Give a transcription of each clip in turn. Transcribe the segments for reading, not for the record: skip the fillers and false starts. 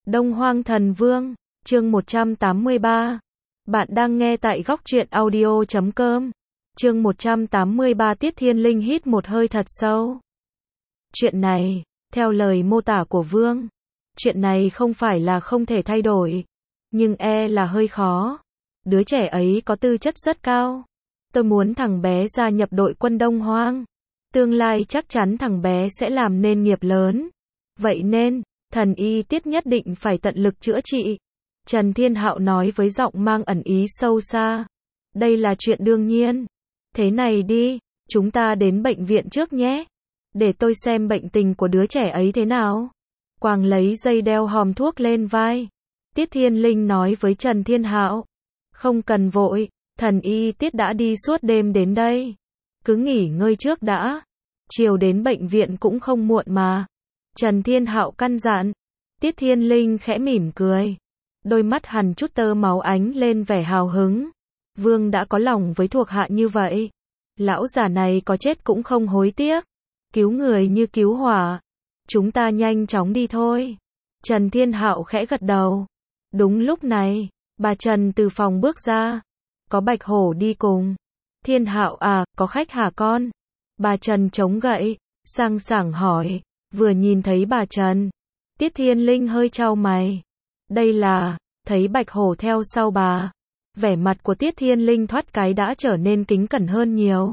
Đông Hoang Thần Vương, chương 183. Bạn đang nghe tại Góc Truyện Audio.com. Chương 183. Tiết Thiên Linh hít một hơi thật sâu. Chuyện này, theo lời mô tả của Vương, chuyện này không phải là không thể thay đổi, nhưng là hơi khó. Đứa trẻ ấy có tư chất rất cao. Tôi muốn thằng bé gia nhập đội quân Đông Hoang. Tương lai chắc chắn thằng bé sẽ làm nên nghiệp lớn. Vậy nên, thần y Tiết nhất định phải tận lực chữa trị. Trần Thiên Hạo nói với giọng mang ẩn ý sâu xa. Đây là chuyện đương nhiên. Thế này đi, chúng ta đến bệnh viện trước nhé. Để tôi xem bệnh tình của đứa trẻ ấy thế nào. Quang lấy dây đeo hòm thuốc lên vai. Tiết Thiên Linh nói với Trần Thiên Hạo. Không cần vội, thần y Tiết đã đi suốt đêm đến đây. Cứ nghỉ ngơi trước đã. Chiều đến bệnh viện cũng không muộn mà. Trần Thiên Hạo căn dặn. Tiết Thiên Linh khẽ mỉm cười. Đôi mắt hằn chút tơ máu ánh lên vẻ hào hứng. Vương đã có lòng với thuộc hạ như vậy. Lão già này có chết cũng không hối tiếc. Cứu người như cứu hỏa. Chúng ta nhanh chóng đi thôi. Trần Thiên Hạo khẽ gật đầu. Đúng lúc này, bà Trần từ phòng bước ra. Có Bạch Hổ đi cùng. Thiên Hạo à, có khách hả con? Bà Trần chống gậy, sang sảng hỏi. Vừa nhìn thấy bà Trần, Tiết Thiên Linh hơi chau mày. Đây là, thấy Bạch Hổ theo sau bà. Vẻ mặt của Tiết Thiên Linh thoát cái đã trở nên kính cẩn hơn nhiều.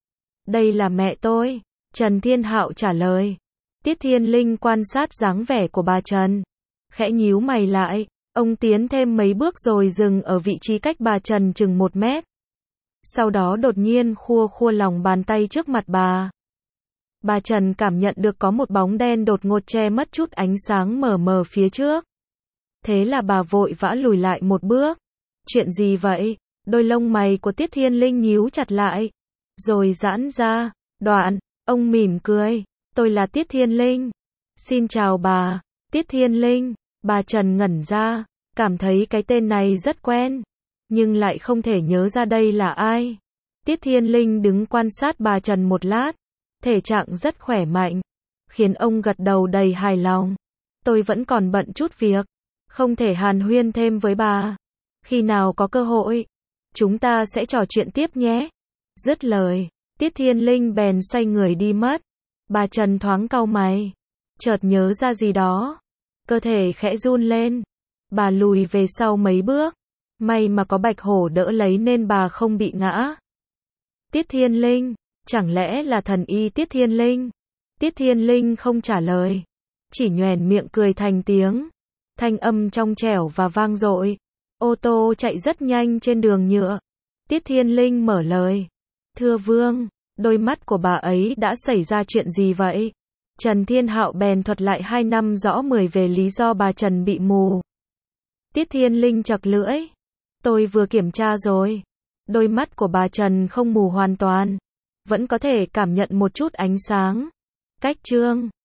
Đây là mẹ tôi, Trần Thiên Hạo trả lời. Tiết Thiên Linh quan sát dáng vẻ của bà Trần. Khẽ nhíu mày lại, ông tiến thêm mấy bước rồi dừng ở vị trí cách bà Trần chừng 1 mét. Sau đó đột nhiên khua lòng bàn tay trước mặt bà. Bà Trần cảm nhận được có một bóng đen đột ngột che mất chút ánh sáng mờ mờ phía trước. Thế là bà vội vã lùi lại một bước. Chuyện gì vậy? Đôi lông mày của Tiết Thiên Linh nhíu chặt lại. Rồi giãn ra. Đoạn, ông mỉm cười. Tôi là Tiết Thiên Linh. Xin chào bà. Tiết Thiên Linh. Bà Trần ngẩn ra. Cảm thấy cái tên này rất quen. Nhưng lại không thể nhớ ra đây là ai. Tiết Thiên Linh đứng quan sát bà Trần một lát. Thể trạng rất khỏe mạnh. Khiến ông gật đầu đầy hài lòng. Tôi vẫn còn bận chút việc. Không thể hàn huyên thêm với bà. Khi nào có cơ hội, chúng ta sẽ trò chuyện tiếp nhé. Dứt lời, Tiết Thiên Linh bèn xoay người đi mất. Bà Trần thoáng cau mày. Chợt nhớ ra gì đó. Cơ thể khẽ run lên. Bà lùi về sau mấy bước. May mà có Bạch Hổ đỡ lấy nên bà không bị ngã. Tiết Thiên Linh, chẳng lẽ là thần y Tiết Thiên Linh? Tiết Thiên Linh không trả lời. Chỉ nhoẻn miệng cười thành tiếng. Thanh âm trong trẻo và vang dội. Ô tô chạy rất nhanh trên đường nhựa. Tiết Thiên Linh mở lời. Thưa Vương, đôi mắt của bà ấy đã xảy ra chuyện gì vậy? Trần Thiên Hạo bèn thuật lại 2 năm rõ 10 về lý do bà Trần bị mù. Tiết Thiên Linh chật lưỡi. Tôi vừa kiểm tra rồi. Đôi mắt của bà Trần không mù hoàn toàn. Vẫn có thể cảm nhận một chút ánh sáng. Cách chương